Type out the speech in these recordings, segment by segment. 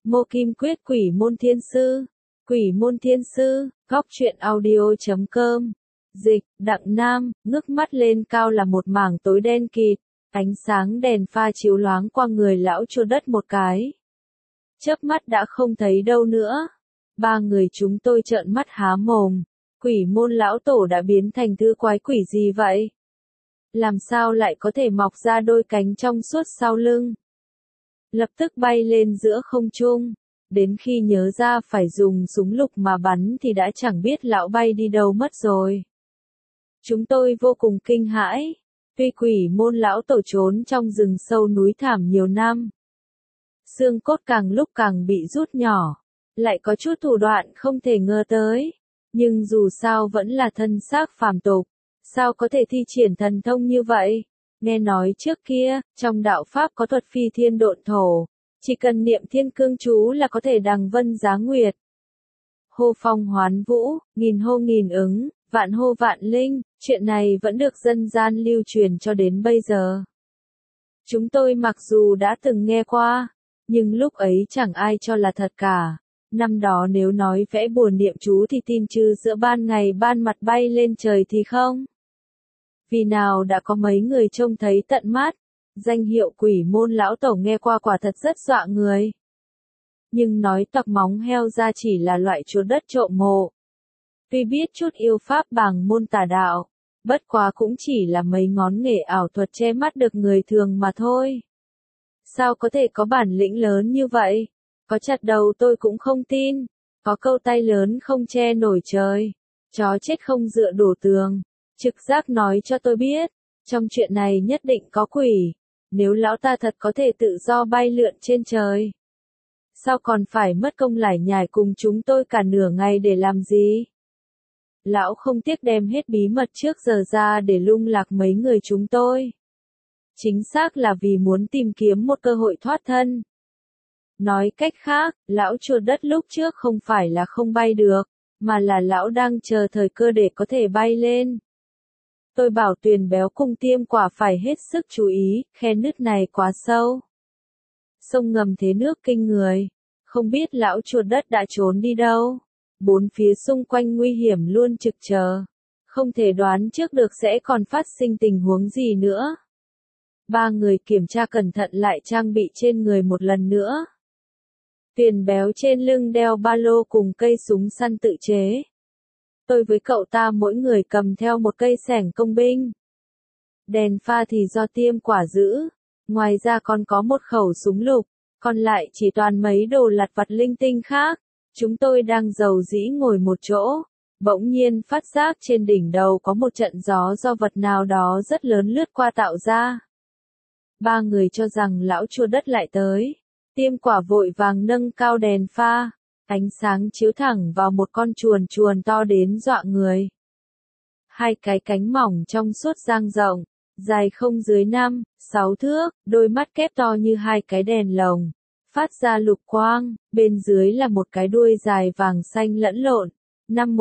Mô Kim Quyết Quỷ Môn Thiên Sư. Quỷ Môn Thiên Sư, góc truyện audio.com. Dịch, Đặng Nam, ngước mắt lên cao là một mảng tối đen kịt, ánh sáng đèn pha chiếu loáng qua người lão chua đất một cái. Chớp mắt đã không thấy đâu nữa. Ba người chúng tôi trợn mắt há mồm, Quỷ Môn lão tổ đã biến thành thứ quái quỷ gì vậy? Làm sao lại có thể mọc ra đôi cánh trong suốt sau lưng? Lập tức bay lên giữa không trung, đến khi nhớ ra phải dùng súng lục mà bắn thì đã chẳng biết lão bay đi đâu mất rồi. Chúng tôi vô cùng kinh hãi, tuy Quỷ Môn lão tổ trốn trong rừng sâu núi thảm nhiều năm. Xương cốt càng lúc càng bị rút nhỏ, lại có chút thủ đoạn không thể ngờ tới, nhưng dù sao vẫn là thân xác phàm tục, sao có thể thi triển thần thông như vậy? Nghe nói trước kia, trong đạo Pháp có thuật phi thiên độn thổ, chỉ cần niệm thiên cương chú là có thể đằng vân giá nguyệt. Hô phong hoán vũ, nghìn hô nghìn ứng, vạn hô vạn linh, chuyện này vẫn được dân gian lưu truyền cho đến bây giờ. Chúng tôi mặc dù đã từng nghe qua, nhưng lúc ấy chẳng ai cho là thật cả. Năm đó nếu nói vẽ bùa niệm chú thì tin chứ giữa ban ngày ban mặt bay lên trời thì không. Vì nào đã có mấy người trông thấy tận mắt, danh hiệu Quỷ Môn lão tổ nghe qua quả thật rất dọa người. Nhưng nói toạc móng heo ra chỉ là loại chua đất trộm mộ. Tuy biết chút yêu pháp bàng môn tà đạo, bất quá cũng chỉ là mấy ngón nghề ảo thuật che mắt được người thường mà thôi. Sao có thể có bản lĩnh lớn như vậy? Có chặt đầu tôi cũng không tin. Có câu tay lớn không che nổi trời, chó chết không dựa đổ tường. Trực giác nói cho tôi biết, trong chuyện này nhất định có quỷ. Nếu lão ta thật có thể tự do bay lượn trên trời, sao còn phải mất công lải nhải cùng chúng tôi cả nửa ngày để làm gì? Lão không tiếc đem hết bí mật trước giờ ra để lung lạc mấy người chúng tôi. Chính xác là vì muốn tìm kiếm một cơ hội thoát thân. Nói cách khác, lão chùa đất lúc trước không phải là không bay được, mà là lão đang chờ thời cơ để có thể bay lên. Tôi bảo Tuyền Béo cùng Tiêm Quả phải hết sức chú ý, khe nứt này quá sâu. Sông ngầm thế nước kinh người, không biết lão chuột đất đã trốn đi đâu. Bốn phía xung quanh nguy hiểm luôn trực chờ, không thể đoán trước được sẽ còn phát sinh tình huống gì nữa. Ba người kiểm tra cẩn thận lại trang bị trên người một lần nữa. Tuyền Béo trên lưng đeo ba lô cùng cây súng săn tự chế. Tôi với cậu ta mỗi người cầm theo một cây xẻng công binh. Đèn pha thì do Tiêm Quả giữ, ngoài ra còn có một khẩu súng lục, còn lại chỉ toàn mấy đồ lặt vặt linh tinh khác. Chúng tôi đang rầu rĩ ngồi một chỗ, bỗng nhiên phát giác trên đỉnh đầu có một trận gió do vật nào đó rất lớn lướt qua tạo ra. Ba người cho rằng lão chua đất lại tới. Tiêm Quả vội vàng nâng cao đèn pha, ánh sáng chiếu thẳng vào một con chuồn chuồn to đến dọa người. Hai cái cánh mỏng trong suốt dang rộng, dài không dưới 5-6 thước, đôi mắt kép to như hai cái đèn lồng, phát ra lục quang, bên dưới là một cái đuôi dài vàng xanh lẫn lộn. Năm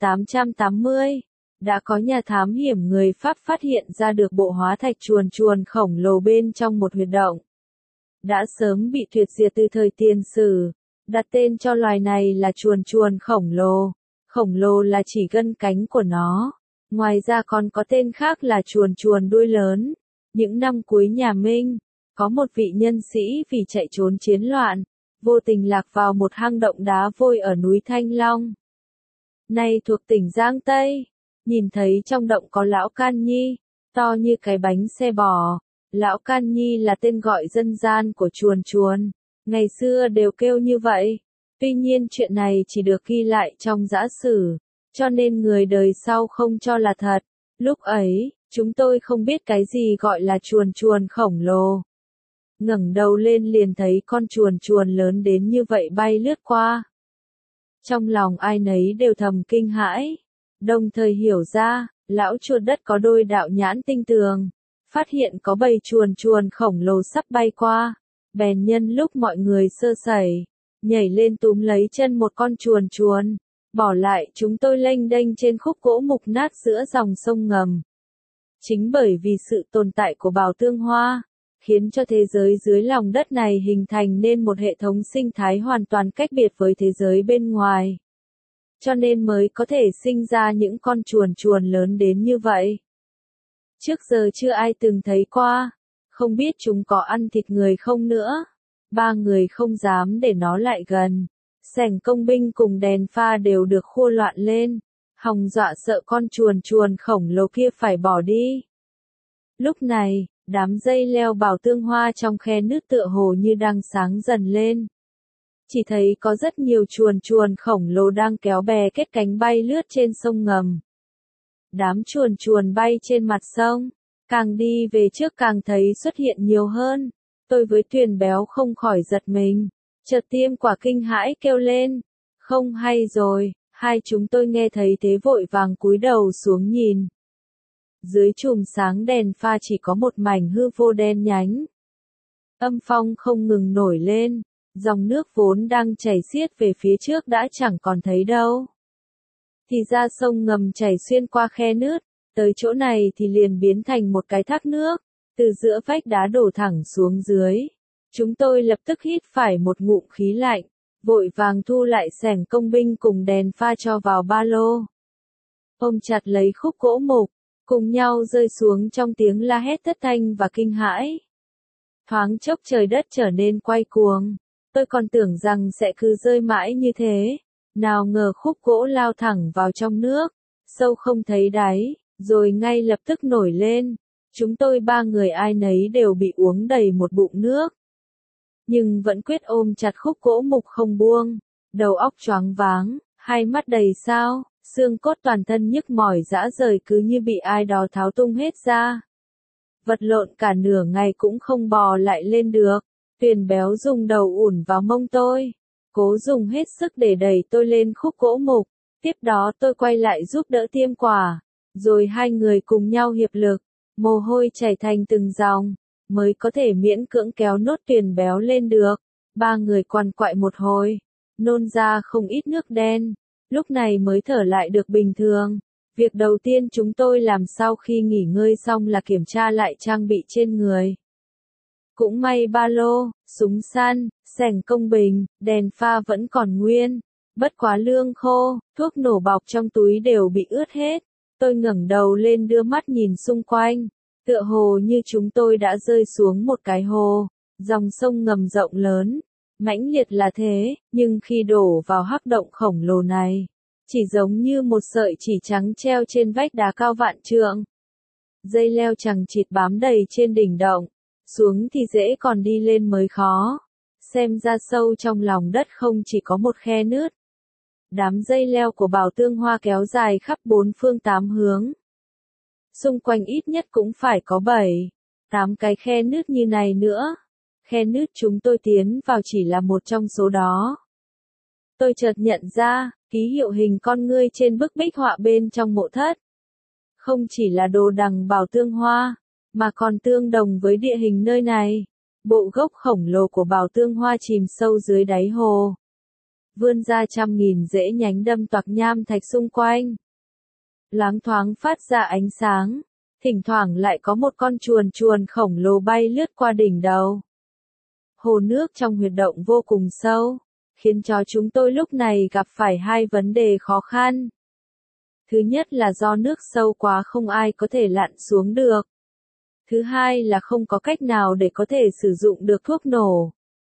1880, đã có nhà thám hiểm người Pháp phát hiện ra được bộ hóa thạch chuồn chuồn khổng lồ bên trong một huyệt động. Đã sớm bị tuyệt diệt từ thời tiền sử, đặt tên cho loài này là chuồn chuồn khổng lồ. Khổng lồ là chỉ gân cánh của nó. Ngoài ra còn có tên khác là chuồn chuồn đuôi lớn. Những năm cuối nhà Minh, có một vị nhân sĩ vì chạy trốn chiến loạn, vô tình lạc vào một hang động đá vôi ở núi Thanh Long. Nay thuộc tỉnh Giang Tây, nhìn thấy trong động có lão Can Nhi, to như cái bánh xe bò. Lão Can Nhi là tên gọi dân gian của chuồn chuồn, ngày xưa đều kêu như vậy. Tuy nhiên chuyện này chỉ được ghi lại trong giã sử, cho nên người đời sau không cho là thật. Lúc ấy, chúng tôi không biết cái gì gọi là chuồn chuồn khổng lồ. Ngẩng đầu lên liền thấy con chuồn chuồn lớn đến như vậy bay lướt qua. Trong lòng ai nấy đều thầm kinh hãi, đồng thời hiểu ra, lão chuột đất có đôi đạo nhãn tinh tường. Phát hiện có bầy chuồn chuồn khổng lồ sắp bay qua, bèn nhân lúc mọi người sơ sẩy, nhảy lên túm lấy chân một con chuồn chuồn, bỏ lại chúng tôi lênh đênh trên khúc gỗ mục nát giữa dòng sông ngầm. Chính bởi vì sự tồn tại của Bảo Tương Hoa, khiến cho thế giới dưới lòng đất này hình thành nên một hệ thống sinh thái hoàn toàn cách biệt với thế giới bên ngoài. Cho nên mới có thể sinh ra những con chuồn chuồn lớn đến như vậy. Trước giờ chưa ai từng thấy qua, không biết chúng có ăn thịt người không nữa. Ba người không dám để nó lại gần. Sảnh công binh cùng đèn pha đều được khua loạn lên, hòng dọa sợ con chuồn chuồn khổng lồ kia phải bỏ đi. Lúc này, đám dây leo bảo tương hoa trong khe nước tựa hồ như đang sáng dần lên. Chỉ thấy có rất nhiều chuồn chuồn khổng lồ đang kéo bè kết cánh bay lướt trên sông ngầm. Đám chuồn chuồn bay trên mặt sông, càng đi về trước càng thấy xuất hiện nhiều hơn. Tôi với Tuyền Béo không khỏi giật mình, chợt tiêm quả kinh hãi kêu lên, không hay rồi. Hai chúng tôi nghe thấy thế vội vàng cúi đầu xuống nhìn. Dưới chùm sáng đèn pha chỉ có một mảnh hư vô đen nhánh. Âm phong không ngừng nổi lên, dòng nước vốn đang chảy xiết về phía trước đã chẳng còn thấy đâu. Thì ra sông ngầm chảy xuyên qua khe nứt, tới chỗ này thì liền biến thành một cái thác nước, từ giữa vách đá đổ thẳng xuống dưới. Chúng tôi lập tức hít phải một ngụm khí lạnh, vội vàng thu lại sẻng công binh cùng đèn pha cho vào ba lô. Ôm chặt lấy khúc gỗ mục, cùng nhau rơi xuống trong tiếng la hét thất thanh và kinh hãi. Thoáng chốc trời đất trở nên quay cuồng, tôi còn tưởng rằng sẽ cứ rơi mãi như thế, nào ngờ khúc gỗ lao thẳng vào trong nước, sâu không thấy đáy, rồi ngay lập tức nổi lên. Chúng tôi ba người ai nấy đều bị uống đầy một bụng nước. Nhưng vẫn quyết ôm chặt khúc gỗ mục không buông, đầu óc choáng váng, hai mắt đầy sao, xương cốt toàn thân nhức mỏi rã rời cứ như bị ai đó tháo tung hết ra. Vật lộn cả nửa ngày cũng không bò lại lên được. Tuyền Béo dùng đầu ủn vào mông tôi, cố dùng hết sức để đẩy tôi lên khúc gỗ mục. Tiếp đó tôi quay lại giúp đỡ tiêm quả, rồi hai người cùng nhau hiệp lực, mồ hôi chảy thành từng dòng, mới có thể miễn cưỡng kéo nốt Tuyền Béo lên được. Ba người quằn quại một hồi, nôn ra không ít nước đen, lúc này mới thở lại được bình thường. Việc đầu tiên chúng tôi làm sau khi nghỉ ngơi xong là kiểm tra lại trang bị trên người. Cũng may ba lô, súng săn, sẻng công bình, đèn pha vẫn còn nguyên, bất quá lương khô, thuốc nổ bọc trong túi đều bị ướt hết. Tôi ngẩng đầu lên đưa mắt nhìn xung quanh, tựa hồ như chúng tôi đã rơi xuống một cái hồ, dòng sông ngầm rộng lớn, mãnh liệt là thế, nhưng khi đổ vào hắc động khổng lồ này, chỉ giống như một sợi chỉ trắng treo trên vách đá cao vạn trượng. Dây leo chằng chịt bám đầy trên đỉnh động, xuống thì dễ còn đi lên mới khó. Xem ra sâu trong lòng đất không chỉ có một khe nứt. Đám dây leo của bảo tương hoa kéo dài khắp bốn phương tám hướng. Xung quanh ít nhất cũng phải có 7-8 cái khe nứt như này nữa. Khe nứt chúng tôi tiến vào chỉ là một trong số đó. Tôi chợt nhận ra, ký hiệu hình con ngươi trên bức bích họa bên trong mộ thất. Không chỉ là đồ đằng bảo tương hoa, mà còn tương đồng với địa hình nơi này. Bộ gốc khổng lồ của bảo tương hoa chìm sâu dưới đáy hồ, vươn ra trăm nghìn rễ nhánh đâm toạc nham thạch xung quanh. Loáng thoáng phát ra ánh sáng, thỉnh thoảng lại có một con chuồn chuồn khổng lồ bay lướt qua đỉnh đầu. Hồ nước trong huyệt động vô cùng sâu, khiến cho chúng tôi lúc này gặp phải hai vấn đề khó khăn. Thứ nhất là do nước sâu quá không ai có thể lặn xuống được. Thứ hai là không có cách nào để có thể sử dụng được thuốc nổ.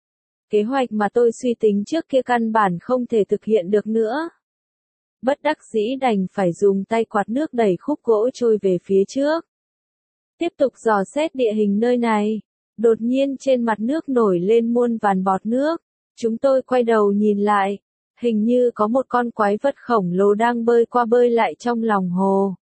Kế hoạch mà tôi suy tính trước kia căn bản không thể thực hiện được nữa. Bất đắc dĩ đành phải dùng tay quạt nước đẩy khúc gỗ trôi về phía trước. Tiếp tục dò xét địa hình nơi này. Đột nhiên trên mặt nước nổi lên muôn vàn bọt nước. Chúng tôi quay đầu nhìn lại. Hình như có một con quái vật khổng lồ đang bơi qua bơi lại trong lòng hồ.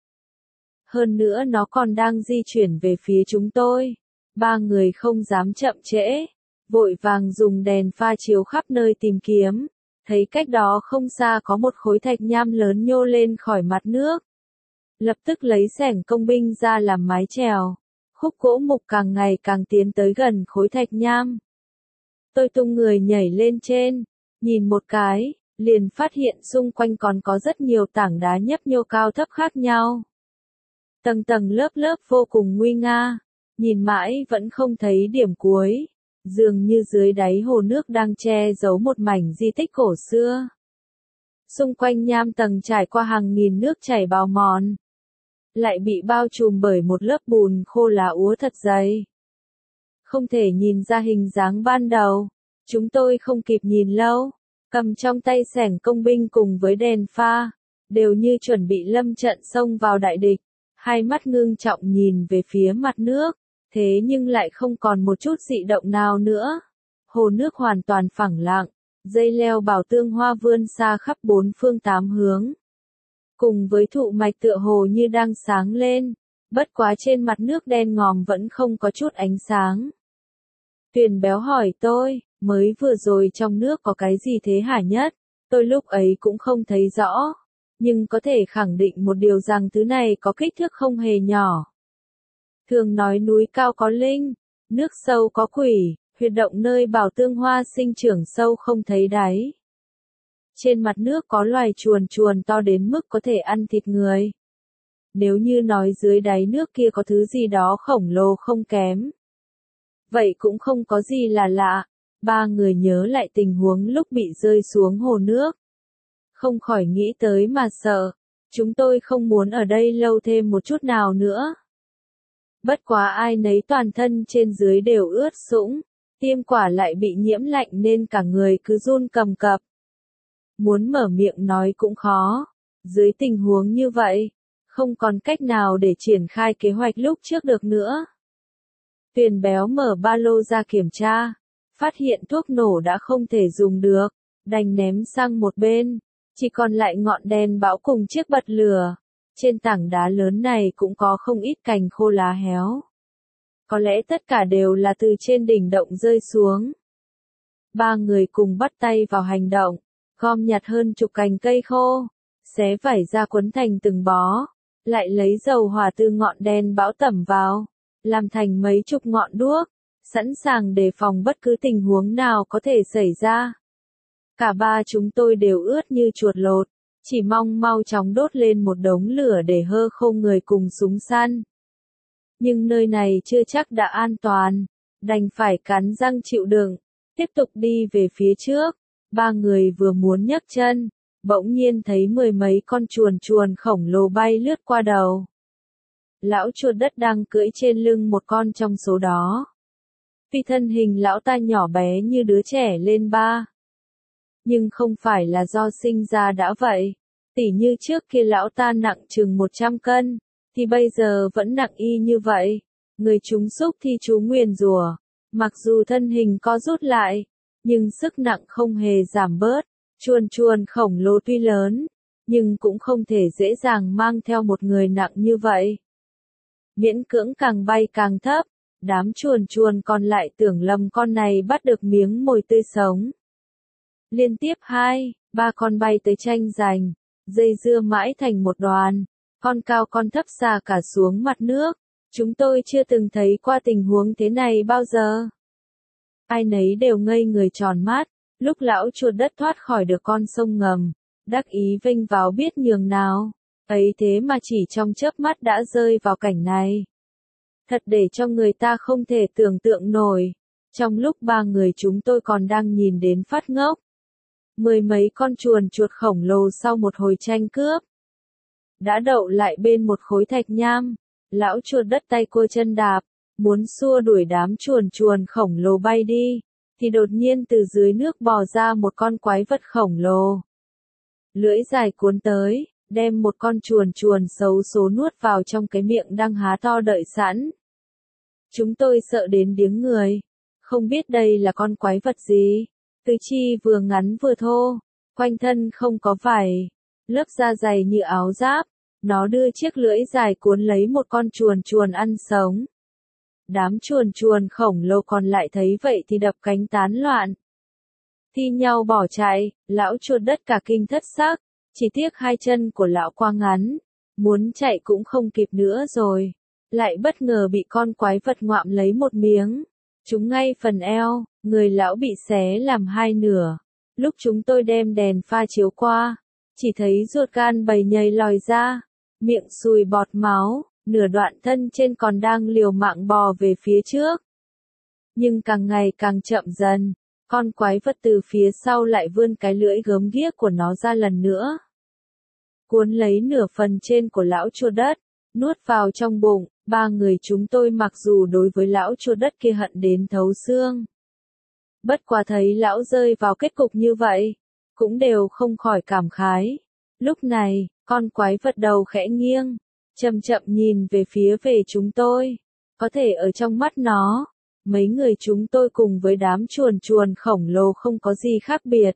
Hơn nữa nó còn đang di chuyển về phía chúng tôi. Ba người không dám chậm trễ, vội vàng dùng đèn pha chiếu khắp nơi tìm kiếm. Thấy cách đó không xa có một khối thạch nham lớn nhô lên khỏi mặt nước. Lập tức lấy xẻng công binh ra làm mái chèo. Khúc gỗ mục càng ngày càng tiến tới gần khối thạch nham. Tôi tung người nhảy lên trên, nhìn một cái, liền phát hiện xung quanh còn có rất nhiều tảng đá nhấp nhô cao thấp khác nhau. Tầng tầng lớp lớp vô cùng nguy nga, nhìn mãi vẫn không thấy điểm cuối, dường như dưới đáy hồ nước đang che giấu một mảnh di tích cổ xưa. Xung quanh nham tầng trải qua hàng nghìn nước chảy bào mòn, lại bị bao trùm bởi một lớp bùn khô lá úa thật dày. Không thể nhìn ra hình dáng ban đầu, chúng tôi không kịp nhìn lâu, cầm trong tay xẻng công binh cùng với đèn pha, đều như chuẩn bị lâm trận xông vào đại địch, hai mắt ngưng trọng nhìn về phía mặt nước, thế nhưng lại không còn một chút dị động nào nữa. Hồ nước hoàn toàn phẳng lặng, dây leo bảo tương hoa vươn xa khắp bốn phương tám hướng. Cùng với thụ mạch tựa hồ như đang sáng lên, bất quá trên mặt nước đen ngòm vẫn không có chút ánh sáng. Tuyền béo hỏi tôi, mới vừa rồi trong nước có cái gì thế hả Nhất? Tôi lúc ấy cũng không thấy rõ, nhưng có thể khẳng định một điều rằng thứ này có kích thước không hề nhỏ. Thường nói núi cao có linh, nước sâu có quỷ, huyệt động nơi bảo tương hoa sinh trưởng sâu không thấy đáy. Trên mặt nước có loài chuồn chuồn to đến mức có thể ăn thịt người. Nếu như nói dưới đáy nước kia có thứ gì đó khổng lồ không kém. Vậy cũng không có gì là lạ. Ba người nhớ lại tình huống lúc bị rơi xuống hồ nước. Không khỏi nghĩ tới mà sợ. Chúng tôi không muốn ở đây lâu thêm một chút nào nữa. Bất quá ai nấy toàn thân trên dưới đều ướt sũng. Tiêm quả lại bị nhiễm lạnh nên cả người cứ run cầm cập. Muốn mở miệng nói cũng khó. Dưới tình huống như vậy, không còn cách nào để triển khai kế hoạch lúc trước được nữa. Tuyền béo mở ba lô ra kiểm tra, phát hiện thuốc nổ đã không thể dùng được, đành ném sang một bên, chỉ còn lại ngọn đèn bão cùng chiếc bật lửa. Trên tảng đá lớn này cũng có không ít cành khô lá héo. Có lẽ tất cả đều là từ trên đỉnh động rơi xuống. Ba người cùng bắt tay vào hành động, gom nhặt hơn chục cành cây khô, xé vải ra quấn thành từng bó, lại lấy dầu hỏa từ ngọn đèn bão tẩm vào, làm thành mấy chục ngọn đuốc, sẵn sàng đề phòng bất cứ tình huống nào có thể xảy ra. Cả ba chúng tôi đều ướt như chuột lột, chỉ mong mau chóng đốt lên một đống lửa để hơ khô người cùng súng săn. Nhưng nơi này chưa chắc đã an toàn, đành phải cắn răng chịu đựng, tiếp tục đi về phía trước. Ba người vừa muốn nhấc chân, bỗng nhiên thấy mười mấy con chuồn chuồn khổng lồ bay lướt qua đầu. Lão chuột đất đang cưỡi trên lưng một con trong số đó. Vì thân hình lão ta nhỏ bé như đứa trẻ lên ba. Nhưng không phải là do sinh ra đã vậy. Tỉ như trước kia lão ta nặng chừng 100 cân, thì bây giờ vẫn nặng y như vậy. Người chúng xúc thì chú nguyền rủa, mặc dù thân hình có rút lại, nhưng sức nặng không hề giảm bớt. Chuồn chuồn khổng lồ tuy lớn, nhưng cũng không thể dễ dàng mang theo một người nặng như vậy. Miễn cưỡng càng bay càng thấp, đám chuồn chuồn còn lại tưởng lầm con này bắt được miếng mồi tươi sống. Liên tiếp 2, 3 con bay tới tranh giành, dây dưa mãi thành một đoàn, con cao con thấp xà cả xuống mặt nước. Chúng tôi chưa từng thấy qua tình huống thế này bao giờ. Ai nấy đều ngây người tròn mắt, lúc lão chuột đất thoát khỏi được con sông ngầm, đắc ý vênh vào biết nhường nào, ấy thế mà chỉ trong chớp mắt đã rơi vào cảnh này. Thật để cho người ta không thể tưởng tượng nổi, trong lúc ba người chúng tôi còn đang nhìn đến phát ngốc. Mười mấy con chuồn chuột khổng lồ sau một hồi tranh cướp, đã đậu lại bên một khối thạch nham, lão chuột đất tay cua chân đạp, muốn xua đuổi đám chuồn chuồn khổng lồ bay đi, thì đột nhiên từ dưới nước bò ra một con quái vật khổng lồ. Lưỡi dài cuốn tới, đem một con chuồn chuồn xấu số nuốt vào trong cái miệng đang há to đợi sẵn. Chúng tôi sợ đến điếng người, không biết đây là con quái vật gì. Tứ chi vừa ngắn vừa thô, quanh thân không có vảy, lớp da dày như áo giáp, nó đưa chiếc lưỡi dài cuốn lấy một con chuồn chuồn ăn sống. Đám chuồn chuồn khổng lồ còn lại thấy vậy thì đập cánh tán loạn, thi nhau bỏ chạy. Lão chuột đất cả kinh thất xác, chỉ tiếc hai chân của lão quá ngắn, muốn chạy cũng không kịp nữa rồi, lại bất ngờ bị con quái vật ngoạm lấy một miếng, trúng ngay phần eo, người lão bị xé làm hai nửa. Lúc chúng tôi đem đèn pha chiếu qua, chỉ thấy ruột gan bầy nhầy lòi ra, miệng sùi bọt máu, nửa đoạn thân trên còn đang liều mạng bò về phía trước. Nhưng càng ngày càng chậm dần, con quái vật từ phía sau lại vươn cái lưỡi gớm ghiếc của nó ra lần nữa. Cuốn lấy nửa phần trên của lão chua đất, nuốt vào trong bụng. Ba người chúng tôi mặc dù đối với lão chua đất kia hận đến thấu xương. Bất quá thấy lão rơi vào kết cục như vậy, cũng đều không khỏi cảm khái. Lúc này, con quái vật đầu khẽ nghiêng, chậm chậm nhìn về chúng tôi. Có thể ở trong mắt nó, mấy người chúng tôi cùng với đám chuồn chuồn khổng lồ không có gì khác biệt.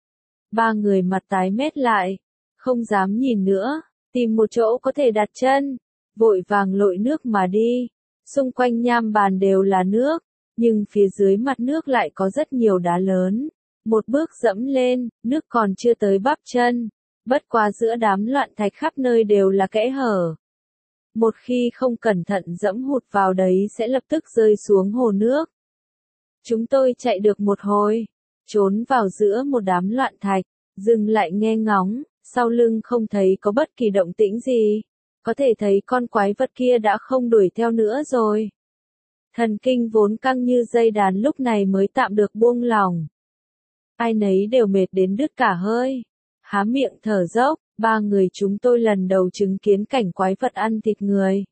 Ba người mặt tái mét lại, không dám nhìn nữa, tìm một chỗ có thể đặt chân, vội vàng lội nước mà đi. Xung quanh nham bàn đều là nước, nhưng phía dưới mặt nước lại có rất nhiều đá lớn. Một bước dẫm lên, nước còn chưa tới bắp chân, bất quá giữa đám loạn thạch khắp nơi đều là kẽ hở. Một khi không cẩn thận dẫm hụt vào đấy sẽ lập tức rơi xuống hồ nước. Chúng tôi chạy được một hồi, trốn vào giữa một đám loạn thạch, dừng lại nghe ngóng, sau lưng không thấy có bất kỳ động tĩnh gì. Có thể thấy con quái vật kia đã không đuổi theo nữa rồi. Thần kinh vốn căng như dây đàn lúc này mới tạm được buông lỏng. Ai nấy đều mệt đến đứt cả hơi, há miệng thở dốc. Ba người chúng tôi lần đầu chứng kiến cảnh quái vật ăn thịt người.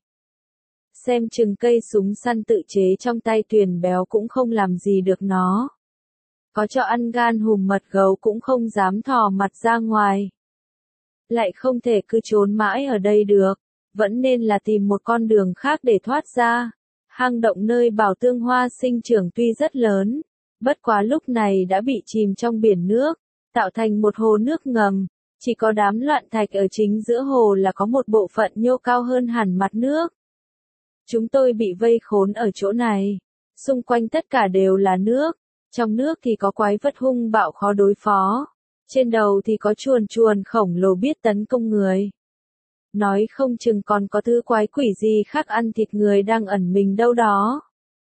Xem chừng cây súng săn tự chế trong tay Tuyền béo cũng không làm gì được nó. Có cho ăn gan hùm mật gấu cũng không dám thò mặt ra ngoài. Lại không thể cứ trốn mãi ở đây được, vẫn nên là tìm một con đường khác để thoát ra. Hang động nơi Bảo Tương Hoa sinh trưởng tuy rất lớn, bất quá lúc này đã bị chìm trong biển nước, tạo thành một hồ nước ngầm. Chỉ có đám loạn thạch ở chính giữa hồ là có một bộ phận nhô cao hơn hẳn mặt nước. Chúng tôi bị vây khốn ở chỗ này. Xung quanh tất cả đều là nước. Trong nước thì có quái vật hung bạo khó đối phó. Trên đầu thì có chuồn chuồn khổng lồ biết tấn công người. Nói không chừng còn có thứ quái quỷ gì khác ăn thịt người đang ẩn mình đâu đó.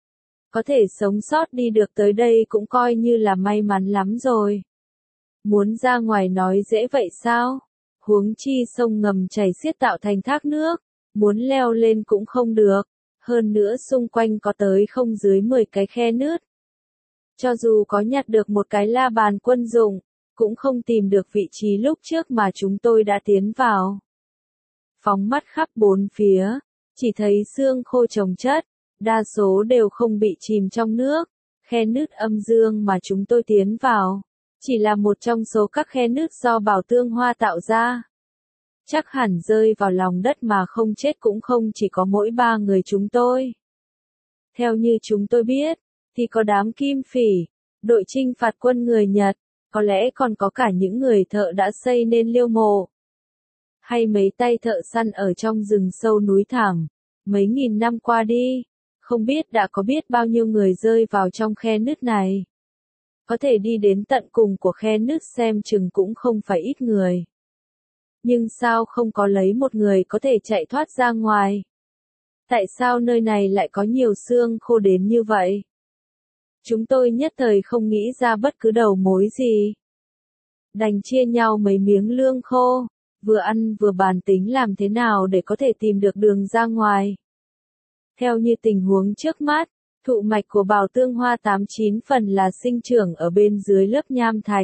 Có thể sống sót đi được tới đây cũng coi như là may mắn lắm rồi. Muốn ra ngoài nói dễ vậy sao? Huống chi sông ngầm chảy xiết tạo thành thác nước, muốn leo lên cũng không được. Hơn nữa xung quanh có tới không dưới 10 cái khe nứt. Cho dù có nhặt được một cái la bàn quân dụng, cũng không tìm được vị trí lúc trước mà chúng tôi đã tiến vào. Phóng mắt khắp bốn phía, chỉ thấy xương khô chồng chất, đa số đều không bị chìm trong nước. Khe nứt âm dương mà chúng tôi tiến vào, chỉ là một trong số các khe nứt do Bảo Tương Hoa tạo ra. Chắc hẳn rơi vào lòng đất mà không chết cũng không chỉ có mỗi ba người chúng tôi. Theo như chúng tôi biết, thì có đám kim phỉ, đội chinh phạt quân người Nhật, có lẽ còn có cả những người thợ đã xây nên liêu mộ. Hay mấy tay thợ săn ở trong rừng sâu núi thẳm, mấy nghìn năm qua đi, không biết đã có biết bao nhiêu người rơi vào trong khe nứt này. Có thể đi đến tận cùng của khe nứt xem chừng cũng không phải ít người. Nhưng sao không có lấy một người có thể chạy thoát ra ngoài? Tại sao nơi này lại có nhiều xương khô đến như vậy? Chúng tôi nhất thời không nghĩ ra bất cứ đầu mối gì. Đành chia nhau mấy miếng lương khô, vừa ăn vừa bàn tính làm thế nào để có thể tìm được đường ra ngoài. Theo như tình huống trước mắt, thụ mạch của Bảo Tương Hoa 89 phần là sinh trưởng ở bên dưới lớp nham thạch.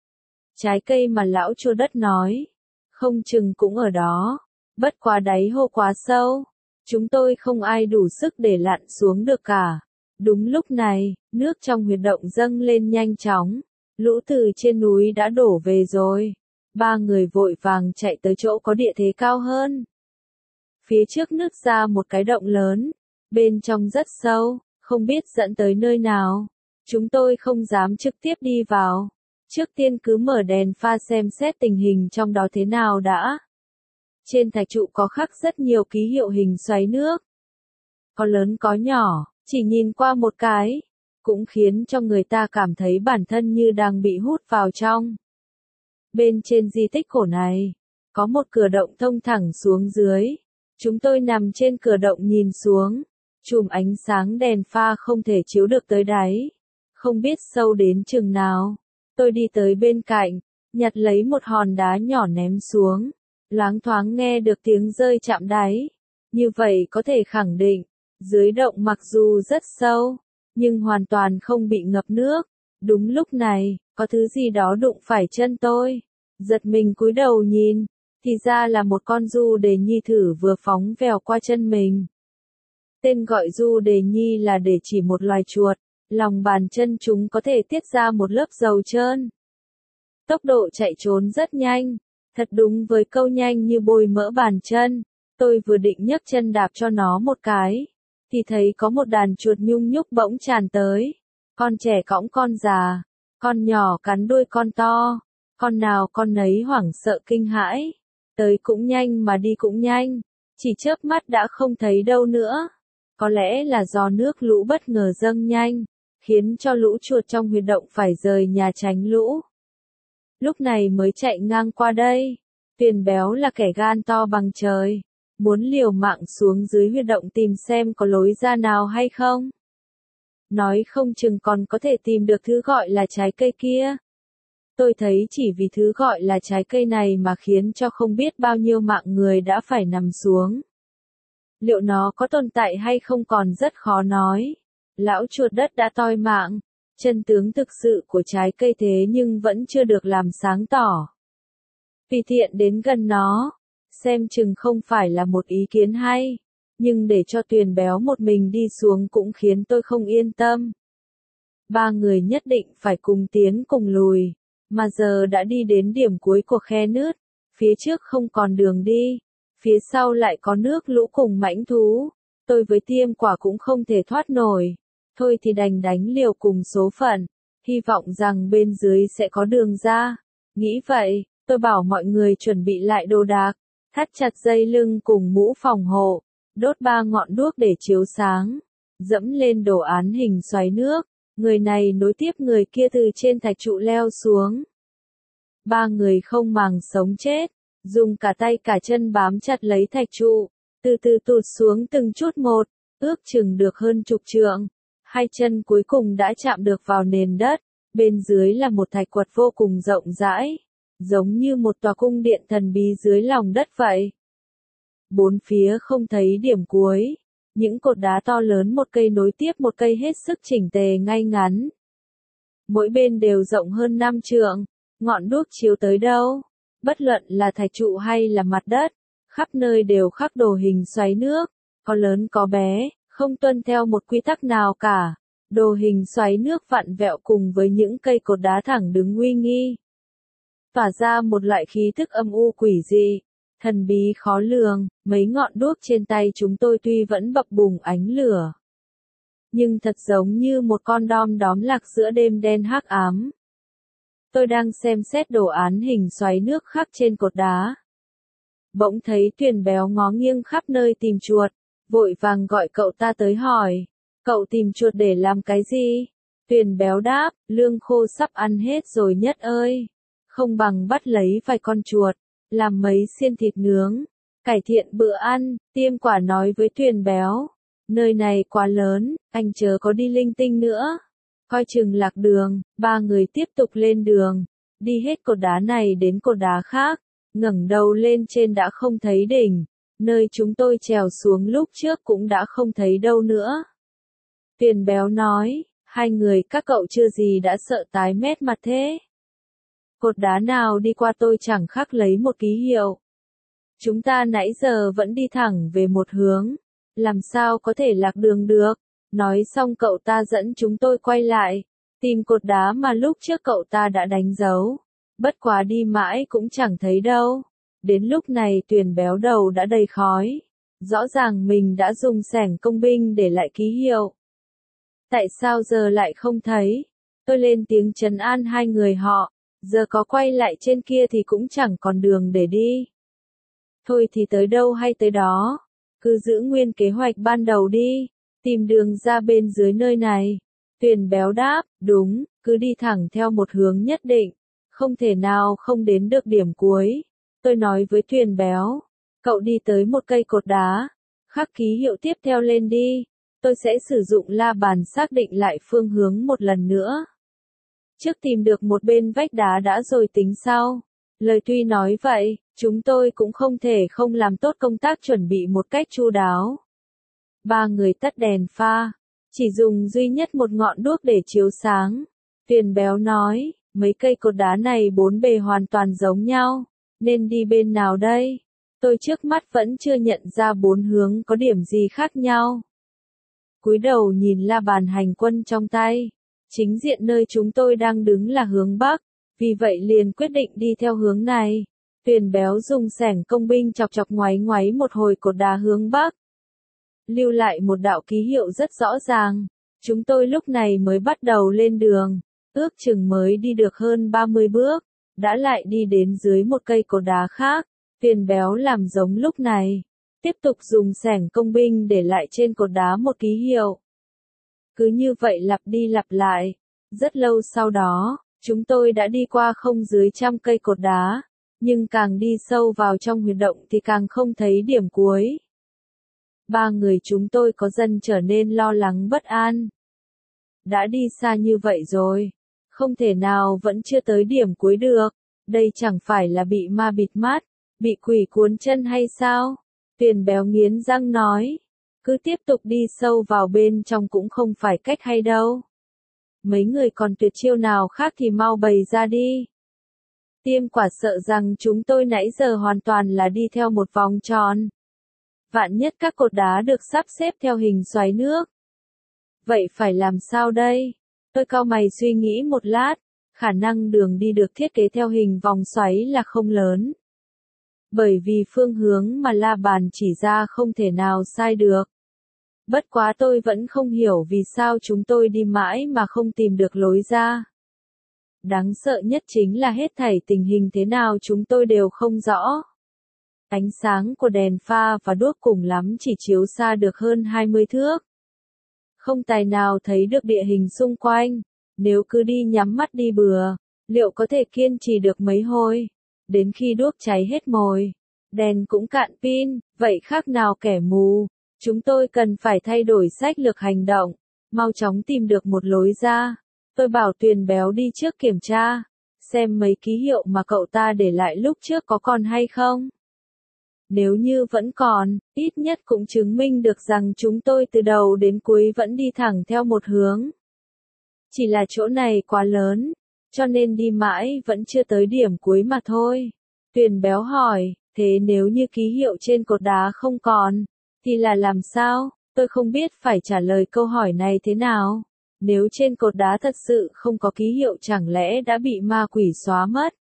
Trái cây mà lão chua đất nói, không chừng cũng ở đó, bất quá đáy hồ quá sâu, chúng tôi không ai đủ sức để lặn xuống được cả. Đúng lúc này, nước trong huyệt động dâng lên nhanh chóng, lũ từ trên núi đã đổ về rồi. Ba người vội vàng chạy tới chỗ có địa thế cao hơn. Phía trước nứt ra một cái động lớn, bên trong rất sâu, không biết dẫn tới nơi nào. Chúng tôi không dám trực tiếp đi vào. Trước tiên cứ mở đèn pha xem xét tình hình trong đó thế nào đã. Trên thạch trụ có khắc rất nhiều ký hiệu hình xoáy nước. Có lớn có nhỏ, chỉ nhìn qua một cái, cũng khiến cho người ta cảm thấy bản thân như đang bị hút vào trong. Bên trên di tích cổ này, có một cửa động thông thẳng xuống dưới. Chúng tôi nằm trên cửa động nhìn xuống, chùm ánh sáng đèn pha không thể chiếu được tới đáy. Không biết sâu đến chừng nào. Tôi đi tới bên cạnh, nhặt lấy một hòn đá nhỏ ném xuống. Loáng thoáng nghe được tiếng rơi chạm đáy. Như vậy có thể khẳng định, dưới động mặc dù rất sâu, nhưng hoàn toàn không bị ngập nước. Đúng lúc này, có thứ gì đó đụng phải chân tôi. Giật mình cúi đầu nhìn, thì ra là một con du đề nhi thử vừa phóng vèo qua chân mình. Tên gọi du đề nhi là để chỉ một loài chuột, lòng bàn chân chúng có thể tiết ra một lớp dầu trơn. Tốc độ chạy trốn rất nhanh, thật đúng với câu nhanh như bôi mỡ bàn chân. Tôi vừa định nhấc chân đạp cho nó một cái, thì thấy có một đàn chuột nhung nhúc bỗng tràn tới. Con trẻ cõng con già, con nhỏ cắn đuôi con to, con nào con nấy hoảng sợ kinh hãi. Tới cũng nhanh mà đi cũng nhanh, chỉ chớp mắt đã không thấy đâu nữa. Có lẽ là do nước lũ bất ngờ dâng nhanh, khiến cho lũ chuột trong huyệt động phải rời nhà tránh lũ. Lúc này mới chạy ngang qua đây, Tuyền béo là kẻ gan to bằng trời, muốn liều mạng xuống dưới huyệt động tìm xem có lối ra nào hay không. Nói không chừng còn có thể tìm được thứ gọi là trái cây kia. Tôi thấy chỉ vì thứ gọi là trái cây này mà khiến cho không biết bao nhiêu mạng người đã phải nằm xuống. Liệu nó có tồn tại hay không còn rất khó nói. Lão chuột đất đã toi mạng, chân tướng thực sự của trái cây thế nhưng vẫn chưa được làm sáng tỏ. Tùy tiện đến gần nó, xem chừng không phải là một ý kiến hay, nhưng để cho Tuyền béo một mình đi xuống cũng khiến tôi không yên tâm. Ba người nhất định phải cùng tiến cùng lùi, mà giờ đã đi đến điểm cuối của khe nứt, phía trước không còn đường đi, phía sau lại có nước lũ cùng mãnh thú, tôi với Tiêm Quả cũng không thể thoát nổi, thôi thì đành đánh liều cùng số phận, hy vọng rằng bên dưới sẽ có đường ra. Nghĩ vậy, tôi bảo mọi người chuẩn bị lại đồ đạc, thắt chặt dây lưng cùng mũ phòng hộ, đốt 3 ngọn đuốc để chiếu sáng, dẫm lên đồ án hình xoáy nước, người này nối tiếp người kia từ trên thạch trụ leo xuống. Ba người không màng sống chết, dùng cả tay cả chân bám chặt lấy thạch trụ, từ từ tụt xuống từng chút một, ước chừng được hơn chục trượng. Hai chân cuối cùng đã chạm được vào nền đất, bên dưới là một thạch quật vô cùng rộng rãi, giống như một tòa cung điện thần bí dưới lòng đất vậy. Bốn phía không thấy điểm cuối, những cột đá to lớn một cây nối tiếp một cây hết sức chỉnh tề ngay ngắn. Mỗi bên đều rộng hơn 5 trượng, ngọn đuốc chiếu tới đâu, bất luận là thạch trụ hay là mặt đất, khắp nơi đều khắc đồ hình xoáy nước, có lớn có bé, không tuân theo một quy tắc nào cả. Đồ hình xoáy nước vặn vẹo cùng với những cây cột đá thẳng đứng uy nghi, tỏa ra một loại khí thức âm u quỷ dị, thần bí khó lường. Mấy ngọn đuốc trên tay chúng tôi tuy vẫn bập bùng ánh lửa, nhưng thật giống như một con đom đóm lạc giữa đêm đen hắc ám. Tôi đang xem xét đồ án hình xoáy nước khắc trên cột đá, bỗng thấy Tuyền béo ngó nghiêng khắp nơi tìm chuột, vội vàng gọi cậu ta tới hỏi, cậu tìm chuột để làm cái gì? Tuyền béo đáp, lương khô sắp ăn hết rồi Nhất ơi, không bằng bắt lấy vài con chuột, làm mấy xiên thịt nướng, cải thiện bữa ăn. Tiêm Quả nói với Tuyền béo, nơi này quá lớn, anh chớ có đi linh tinh nữa, coi chừng lạc đường. Ba người tiếp tục lên đường, đi hết cột đá này đến cột đá khác, ngẩng đầu lên trên đã không thấy đỉnh, nơi chúng tôi trèo xuống lúc trước cũng đã không thấy đâu nữa. Tuyền béo nói, hai người các cậu chưa gì đã sợ tái mét mặt thế. Cột đá nào đi qua tôi chẳng khắc lấy một ký hiệu. Chúng ta nãy giờ vẫn đi thẳng về một hướng, làm sao có thể lạc đường được. Nói xong cậu ta dẫn chúng tôi quay lại, tìm cột đá mà lúc trước cậu ta đã đánh dấu. Bất quá đi mãi cũng chẳng thấy đâu. Đến lúc này Tuyền béo đầu đã đầy khói. Rõ ràng mình đã dùng xẻng công binh để lại ký hiệu. Tại sao giờ lại không thấy? Tôi lên tiếng trấn an hai người họ. Giờ có quay lại trên kia thì cũng chẳng còn đường để đi. Thôi thì tới đâu hay tới đó. Cứ giữ nguyên kế hoạch ban đầu đi. Tìm đường ra bên dưới nơi này. Tuyền béo đáp, đúng, cứ đi thẳng theo một hướng nhất định. Không thể nào không đến được điểm cuối. Tôi nói với Tuyền béo, cậu đi tới một cây cột đá, khắc ký hiệu tiếp theo lên đi. Tôi sẽ sử dụng la bàn xác định lại phương hướng một lần nữa. Trước tìm được một bên vách đá đã rồi tính sau. Lời tuy nói vậy, chúng tôi cũng không thể không làm tốt công tác chuẩn bị một cách chu đáo. Ba người tắt đèn pha, chỉ dùng duy nhất một ngọn đuốc để chiếu sáng. Tuyền béo nói, mấy cây cột đá này bốn bề hoàn toàn giống nhau, nên đi bên nào đây? Tôi trước mắt vẫn chưa nhận ra bốn hướng có điểm gì khác nhau. Cúi đầu nhìn la bàn hành quân trong tay, chính diện nơi chúng tôi đang đứng là hướng Bắc, vì vậy liền quyết định đi theo hướng này. Tuyền béo dùng xẻng công binh chọc chọc ngoáy ngoáy một hồi cột đá hướng Bắc, lưu lại một đạo ký hiệu rất rõ ràng. Chúng tôi lúc này mới bắt đầu lên đường, ước chừng mới đi được hơn 30 bước, đã lại đi đến dưới một cây cột đá khác. Tuyền béo làm giống lúc này, tiếp tục dùng xẻng công binh để lại trên cột đá một ký hiệu. Cứ như vậy lặp đi lặp lại, rất lâu sau đó, chúng tôi đã đi qua không dưới 100 cây cột đá, nhưng càng đi sâu vào trong huyệt động thì càng không thấy điểm cuối. Ba người chúng tôi có dần trở nên lo lắng bất an. Đã đi xa như vậy rồi, không thể nào vẫn chưa tới điểm cuối được, đây chẳng phải là bị ma bịt mắt, bị quỷ cuốn chân hay sao? Tuyền béo nghiến răng nói, cứ tiếp tục đi sâu vào bên trong cũng không phải cách hay đâu. Mấy người còn tuyệt chiêu nào khác thì mau bày ra đi. Tiêm quả sợ rằng chúng tôi nãy giờ hoàn toàn là đi theo một vòng tròn. Vạn nhất các cột đá được sắp xếp theo hình xoáy nước. Vậy phải làm sao đây? Tôi cau mày suy nghĩ một lát, khả năng đường đi được thiết kế theo hình vòng xoáy là không lớn. Bởi vì phương hướng mà la bàn chỉ ra không thể nào sai được. Bất quá tôi vẫn không hiểu vì sao chúng tôi đi mãi mà không tìm được lối ra. Đáng sợ nhất chính là hết thảy tình hình thế nào chúng tôi đều không rõ. Ánh sáng của đèn pha và đuốc cùng lắm chỉ chiếu xa được hơn 20 thước. Không tài nào thấy được địa hình xung quanh. Nếu cứ đi nhắm mắt đi bừa, liệu có thể kiên trì được mấy hồi? Đến khi đuốc cháy hết mồi, đèn cũng cạn pin, vậy khác nào kẻ mù. Chúng tôi cần phải thay đổi sách lược hành động, mau chóng tìm được một lối ra. Tôi bảo Tuyền béo đi trước kiểm tra, xem mấy ký hiệu mà cậu ta để lại lúc trước có còn hay không. Nếu như vẫn còn, ít nhất cũng chứng minh được rằng chúng tôi từ đầu đến cuối vẫn đi thẳng theo một hướng. Chỉ là chỗ này quá lớn, cho nên đi mãi vẫn chưa tới điểm cuối mà thôi. Tuyền béo hỏi, thế nếu như ký hiệu trên cột đá không còn, thì là làm sao? Tôi không biết phải trả lời câu hỏi này thế nào. Nếu trên cột đá thật sự không có ký hiệu chẳng lẽ đã bị ma quỷ xóa mất?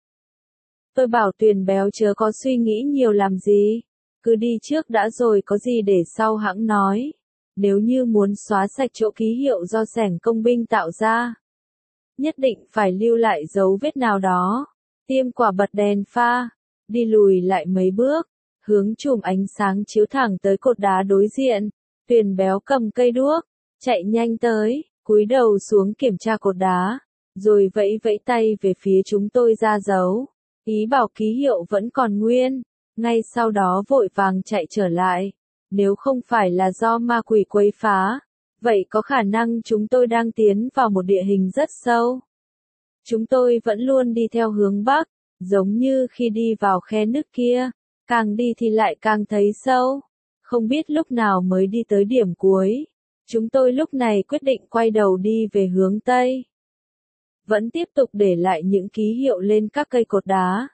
Tôi bảo Tuyền béo chớ có suy nghĩ nhiều làm gì. Cứ đi trước đã rồi có gì để sau hãng nói. Nếu như muốn xóa sạch chỗ ký hiệu do xẻng công binh tạo ra, nhất định phải lưu lại dấu vết nào đó. Tiêm quả bật đèn pha, đi lùi lại mấy bước, hướng chùm ánh sáng chiếu thẳng tới cột đá đối diện. Tuyền béo cầm cây đuốc, chạy nhanh tới, cúi đầu xuống kiểm tra cột đá, rồi vẫy vẫy tay về phía chúng tôi ra dấu, ý bảo ký hiệu vẫn còn nguyên. Ngay sau đó vội vàng chạy trở lại. Nếu không phải là do ma quỷ quấy phá, vậy có khả năng chúng tôi đang tiến vào một địa hình rất sâu. Chúng tôi vẫn luôn đi theo hướng Bắc, giống như khi đi vào khe nứt kia, càng đi thì lại càng thấy sâu. Không biết lúc nào mới đi tới điểm cuối. Chúng tôi lúc này quyết định quay đầu đi về hướng Tây. Vẫn tiếp tục để lại những ký hiệu lên các cây cột đá.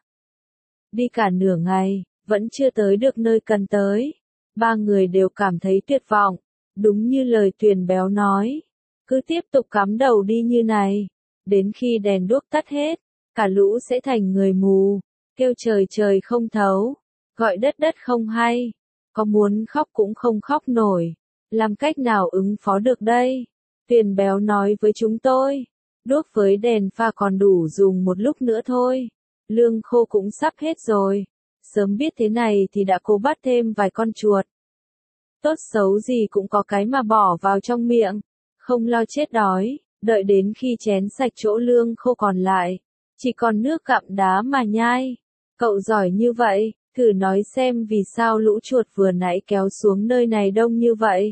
Đi cả nửa ngày, vẫn chưa tới được nơi cần tới. Ba người đều cảm thấy tuyệt vọng, đúng như lời Tuyền béo nói. Cứ tiếp tục cắm đầu đi như này, đến khi đèn đuốc tắt hết, cả lũ sẽ thành người mù, kêu trời trời không thấu, gọi đất đất không hay, có muốn khóc cũng không khóc nổi, làm cách nào ứng phó được đây? Tuyền béo nói với chúng tôi, đuốc với đèn pha còn đủ dùng một lúc nữa thôi, lương khô cũng sắp hết rồi. Sớm biết thế này thì đã cố bắt thêm vài con chuột. Tốt xấu gì cũng có cái mà bỏ vào trong miệng, không lo chết đói, đợi đến khi chén sạch chỗ lương khô còn lại, chỉ còn nước cặm đá mà nhai. Cậu giỏi như vậy, thử nói xem vì sao lũ chuột vừa nãy kéo xuống nơi này đông như vậy.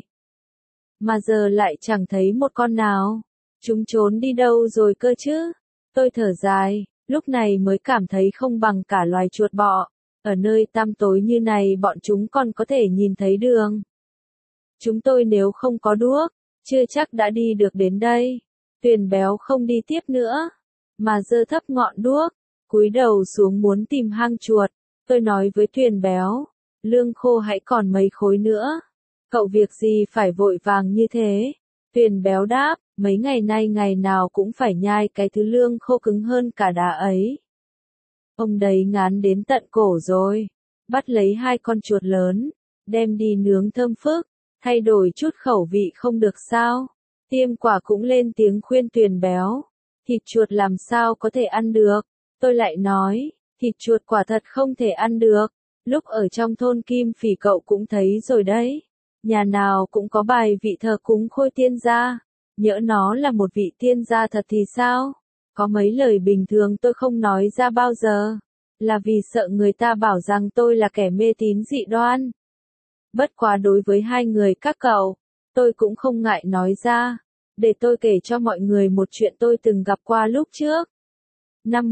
Mà giờ lại chẳng thấy một con nào. Chúng trốn đi đâu rồi cơ chứ? Tôi thở dài, Lúc này mới cảm thấy không bằng cả loài chuột bọ. Ở nơi tăm tối như này bọn chúng còn có thể nhìn thấy đường. Chúng tôi nếu không có đuốc, chưa chắc đã đi được đến đây. Tuyền béo không đi tiếp nữa, mà giơ thấp ngọn đuốc, cúi đầu xuống muốn tìm hang chuột. Tôi nói với Tuyền béo, lương khô hãy còn mấy khối nữa. Cậu việc gì phải vội vàng như thế? Tuyền béo đáp, mấy ngày nay ngày nào cũng phải nhai cái thứ lương khô cứng hơn cả đá ấy. Ông đấy ngán đến tận cổ rồi. Bắt lấy 2 con chuột lớn, đem đi nướng thơm phức, thay đổi chút khẩu vị không được sao? Tiêm quả cũng lên tiếng khuyên Tuyền béo. Thịt chuột làm sao có thể ăn được? Tôi lại nói, thịt chuột quả thật không thể ăn được. Lúc ở trong thôn Kim Phỉ cậu cũng thấy rồi đấy. Nhà nào cũng có bài vị thờ cúng Khôi Tiên Gia. Nhỡ nó là một vị tiên gia thật thì sao? Có mấy lời bình thường tôi không nói ra bao giờ. Là vì sợ người ta bảo rằng tôi là kẻ mê tín dị đoan. Bất quá đối với 2 người các cậu, tôi cũng không ngại nói ra. Để tôi kể cho mọi người một chuyện tôi từng gặp qua lúc trước. Năm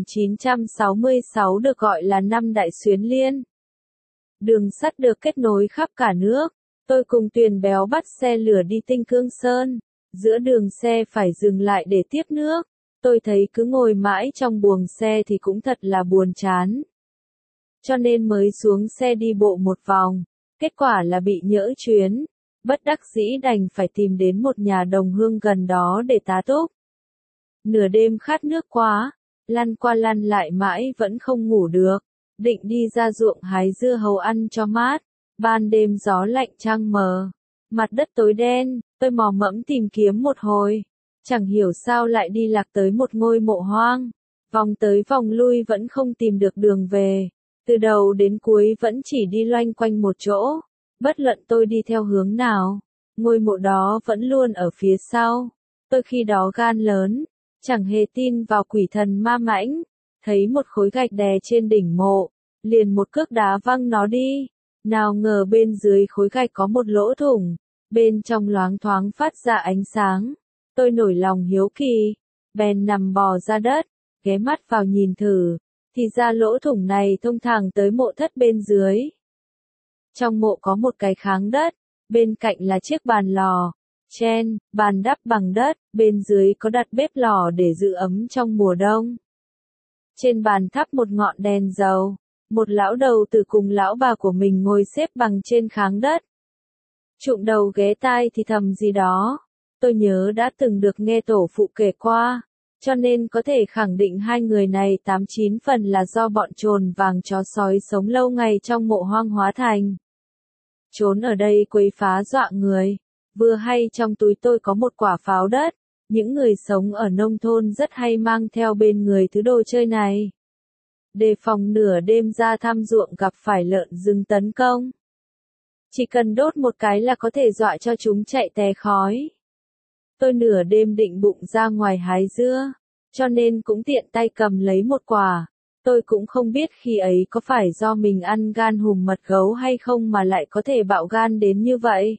1966 được gọi là năm Đại Xuyến Liên. Đường sắt được kết nối khắp cả nước. Tôi cùng Tuyền béo bắt xe lửa đi Tinh Cương Sơn. Giữa đường xe phải dừng lại để tiếp nước. Tôi thấy cứ ngồi mãi trong buồng xe thì cũng thật là buồn chán. Cho nên mới xuống xe đi bộ một vòng. Kết quả là bị nhỡ chuyến. Bất đắc dĩ đành phải tìm đến một nhà đồng hương gần đó để tá túc. Nửa đêm khát nước quá, lăn qua lăn lại mãi vẫn không ngủ được. Định đi ra ruộng hái dưa hấu ăn cho mát. Ban đêm gió lạnh trăng mờ. Mặt đất tối đen, tôi mò mẫm tìm kiếm một hồi. Chẳng hiểu sao lại đi lạc tới một ngôi mộ hoang. Vòng tới vòng lui vẫn không tìm được đường về. Từ đầu đến cuối vẫn chỉ đi loanh quanh một chỗ. Bất luận tôi đi theo hướng nào, ngôi mộ đó vẫn luôn ở phía sau. Tôi khi đó gan lớn, chẳng hề tin vào quỷ thần ma mãnh. Thấy một khối gạch đè trên đỉnh mộ, liền một cước đá văng nó đi. Nào ngờ bên dưới khối gạch có một lỗ thủng, bên trong loáng thoáng phát ra ánh sáng. Tôi nổi lòng hiếu kỳ, bèn nằm bò ra đất, ghé mắt vào nhìn thử, thì ra lỗ thủng này thông thẳng tới mộ thất bên dưới. Trong mộ có một cái kháng đất, bên cạnh là chiếc bàn lò, trên, bàn đắp bằng đất, bên dưới có đặt bếp lò để giữ ấm trong mùa đông. Trên bàn thắp một ngọn đèn dầu, một lão đầu tử cùng lão bà của mình ngồi xếp bằng trên kháng đất. Trụm đầu ghé tai thì thầm gì đó. Tôi nhớ đã từng được nghe tổ phụ kể qua, cho nên có thể khẳng định 2 người này 89 phần là do bọn trồn vàng chó sói sống lâu ngày trong mộ hoang hóa thành. Trốn ở đây quấy phá dọa người. Vừa hay trong túi tôi có một quả pháo đất. Những người sống ở nông thôn rất hay mang theo bên người thứ đồ chơi này. Đề phòng nửa đêm ra thăm ruộng gặp phải lợn rừng tấn công. Chỉ cần đốt một cái là có thể dọa cho chúng chạy tè khói. Tôi nửa đêm định bụng ra ngoài hái dưa, cho nên cũng tiện tay cầm lấy một quả. Tôi cũng không biết khi ấy có phải do mình ăn gan hùm mật gấu hay không mà lại có thể bạo gan đến như vậy.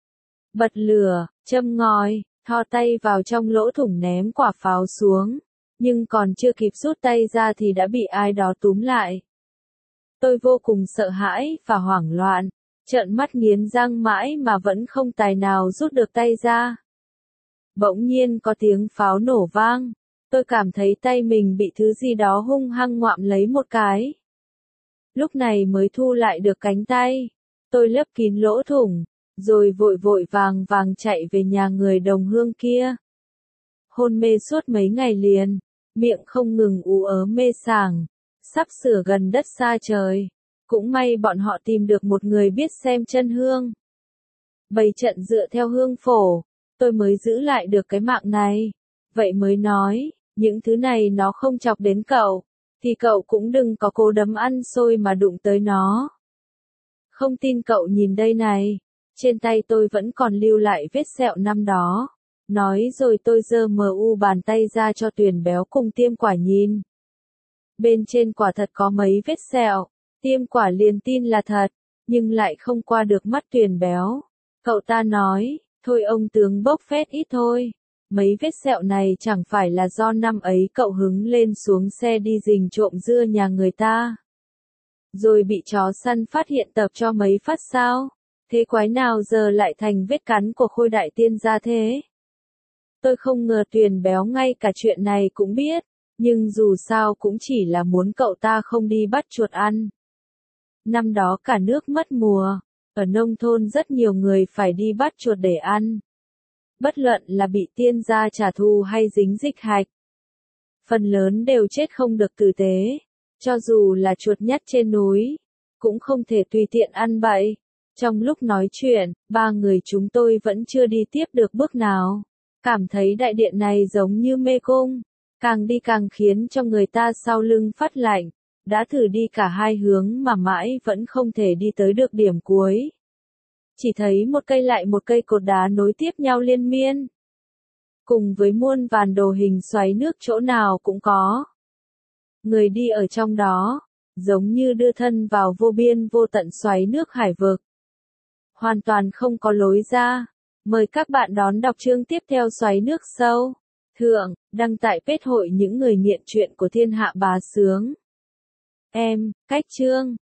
Bật lửa, châm ngòi, thò tay vào trong lỗ thủng ném quả pháo xuống, nhưng còn chưa kịp rút tay ra thì đã bị ai đó túm lại. Tôi vô cùng sợ hãi và hoảng loạn, trợn mắt nghiến răng mãi mà vẫn không tài nào rút được tay ra. Bỗng nhiên có tiếng pháo nổ vang, tôi cảm thấy tay mình bị thứ gì đó hung hăng ngoạm lấy một cái. Lúc này mới thu lại được cánh tay, tôi lấp kín lỗ thủng, rồi vội vội vàng vàng chạy về nhà người đồng hương kia. Hôn mê suốt mấy ngày liền, miệng không ngừng ú ớ mê sảng, sắp sửa gần đất xa trời. Cũng may bọn họ tìm được một người biết xem chân hương. Bày trận dựa theo hương phổ, tôi mới giữ lại được cái mạng này. Vậy mới nói, những thứ này nó không chọc đến cậu, thì cậu cũng đừng có cố đấm ăn xôi mà đụng tới nó. Không tin cậu nhìn đây này, trên tay tôi vẫn còn lưu lại vết sẹo năm đó. Nói rồi tôi giơ bàn tay ra cho Tuyền béo cùng Tiêm Quả nhìn. Bên trên quả thật có mấy vết sẹo, Tiêm Quả liền tin là thật, nhưng lại không qua được mắt Tuyền béo. Cậu ta nói, thôi ông tướng bốc phét ít thôi, Mấy vết sẹo này chẳng phải là do năm ấy cậu hứng lên xuống xe đi rình trộm dưa nhà người ta. Rồi bị chó săn phát hiện tập cho mấy phát sao? Thế quái nào giờ lại thành vết cắn của Khôi đại tiên gia thế? Tôi không ngờ Tuyền béo ngay cả chuyện này cũng biết, nhưng dù sao cũng chỉ là muốn cậu ta không đi bắt chuột ăn. Năm đó cả nước mất mùa, ở nông thôn rất nhiều người phải đi bắt chuột để ăn. Bất luận là bị tiên gia trả thù hay dính dịch hạch. Phần lớn đều chết không được tử tế, cho dù là chuột nhắt trên núi, cũng không thể tùy tiện ăn bậy. Trong lúc nói chuyện, ba người chúng tôi vẫn chưa đi tiếp được bước nào. Cảm thấy đại điện này giống như mê cung, càng đi càng khiến cho người ta sau lưng phát lạnh. Đã thử đi cả hai hướng mà mãi vẫn không thể đi tới được điểm cuối. Chỉ thấy một cây lại một cây cột đá nối tiếp nhau liên miên. Cùng với muôn vàn đồ hình xoáy nước chỗ nào cũng có. Người đi ở trong đó, giống như đưa thân vào vô biên vô tận xoáy nước hải vực. Hoàn toàn không có lối ra. Mời các bạn đón đọc chương tiếp theo xoáy nước sâu. Thượng, đăng tại page hội những người nghiện truyện của thiên hạ bá sướng. Em, cách chương.